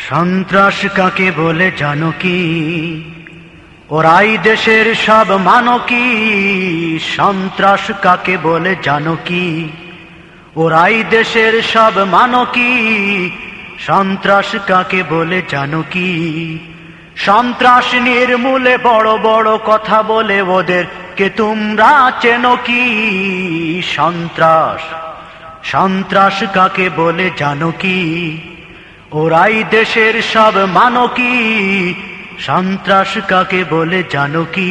সন্ত্রাস কাকে বলে জানো কি? ওরাই দেশের সব মানো কি? সন্ত্রাস কাকে বলে জানো কি? ওরাই দেশের সব মানো কি? সন্ত্রাস কাকে বলে জানো কি? সন্ত্রাস নির্মূলে বড় বড় কথা বলে ওদেরকে তোমরা চেনো কি? সন্ত্রাস সন্ত্রাস কাকে বলে জানো কি? ওরাই দেশের সব মানো কি? সন্ত্রাস কাকে বলে জানো কি?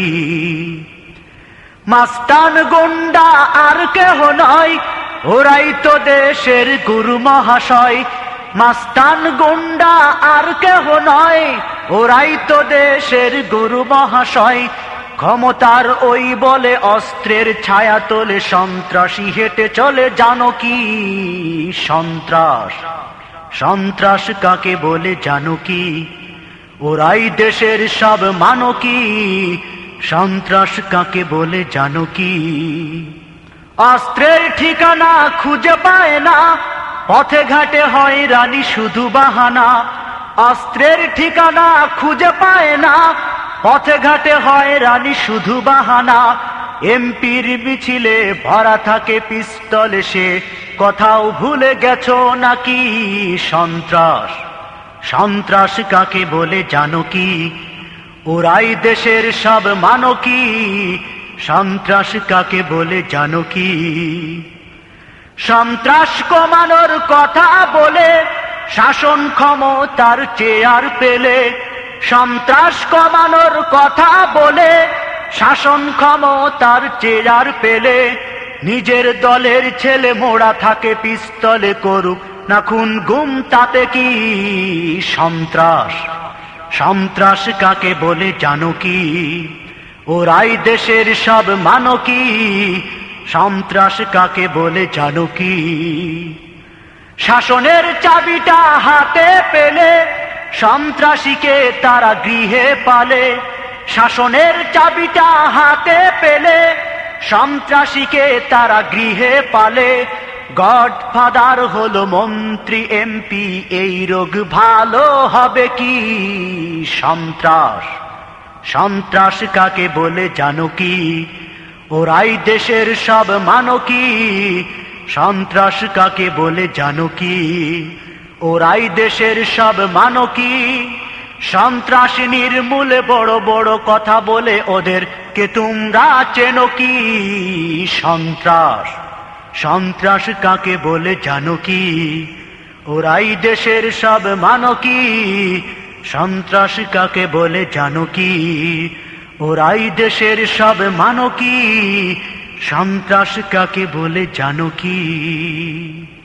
মাস্তান গুন্ডা আর কেহ নয়, ওরাই তো দেশের গুরু মহাশয়। মাস্তান গুন্ডা আর কেহ নয়, ওরাই তো দেশের গুরু মহাশয়। ক্ষমতার ওই বলে অস্ত্রের ছায়া তোলে, সন্ত্রাসী হেঁটে চলে জানো কি? সন্ত্রাস সন্ত্রাস কাকে বলে জানো কি? ওরাই দেশের সব মানো কি? সন্ত্রাস কাকে বলে জানো কি? অস্ত্রের ঠিকানা খুঁজে পায় না, পথে ঘাটে হয় রানী শুধু বাহানা। অস্ত্রের ঠিকানা খুঁজে পায় না, পথে ঘাটে হয় রানী শুধু বাহানা। এমপির মিছিলে ভরা থাকে পিস্তলে, সে কথাও ভুলে গেছো নাকি? সন্ত্রাস সন্ত্রাস কাকে বলে জানো কি? ওরাই দেশের সব মানো কি? সন্ত্রাস কাকে বলে জানো কি? সন্ত্রাস কমানোর কথা বলে শাসন ক্ষমতার চেয়ার পেলে। সন্ত্রাস কমানোর কথা বলে শাসন ক্ষমতার চেয়ার পেলে। নিজের দলের ছেলে মোড়া থাকে পিস্তলে, করুক না খুন গুম তাতে কি? সন্ত্রাস সন্ত্রাস কাকে বলে জানো কি? ওরাই দেশের সব মানো কি? সন্ত্রাস কাকে বলে জানো কি? শাসনের চাবিটা হাতে পেলে সন্ত্রাসীকে তারা গৃহে পালে। শাসনের চাবিটা হাতে পেলে সন্ত্রাসীকে তারা গৃহে পালে। গডফাদার হলো মন্ত্রী এমপি, এই রোগ ভালো হবে কি? সন্ত্রাস সন্ত্রাস কাকে বলে জানো কি? ওরাই দেশের সব মানো কি? সন্ত্রাস কাকে বলে জানো কি? ওরাই দেশের সব মানো কি? সন্ত্রাস নির্মূলে বড় বড় কথা বলে ওদেরকে তোমরা চেনো কি? সন্ত্রাস সন্ত্রাস কাকে বলে জানো কি? ওরাই দেশের সব মানো কি? সন্ত্রাস কাকে বলে জানো কি? ওরাই দেশের সব মানো কি? সন্ত্রাস কাকে বলে জানো কি?